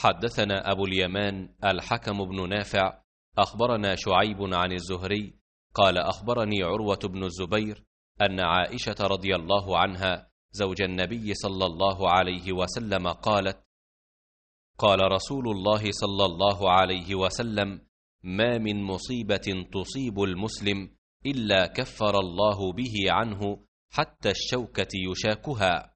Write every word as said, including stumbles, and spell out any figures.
حدثنا أبو اليمان الحكم بن نافع أخبرنا شعيب عن الزهري قال أخبرني عروة بن الزبير أن عائشة رضي الله عنها زوج النبي صلى الله عليه وسلم قالت: قال رسول الله صلى الله عليه وسلم: ما من مصيبة تصيب المسلم إلا كفر الله به عنه حتى الشوكة يشاكها.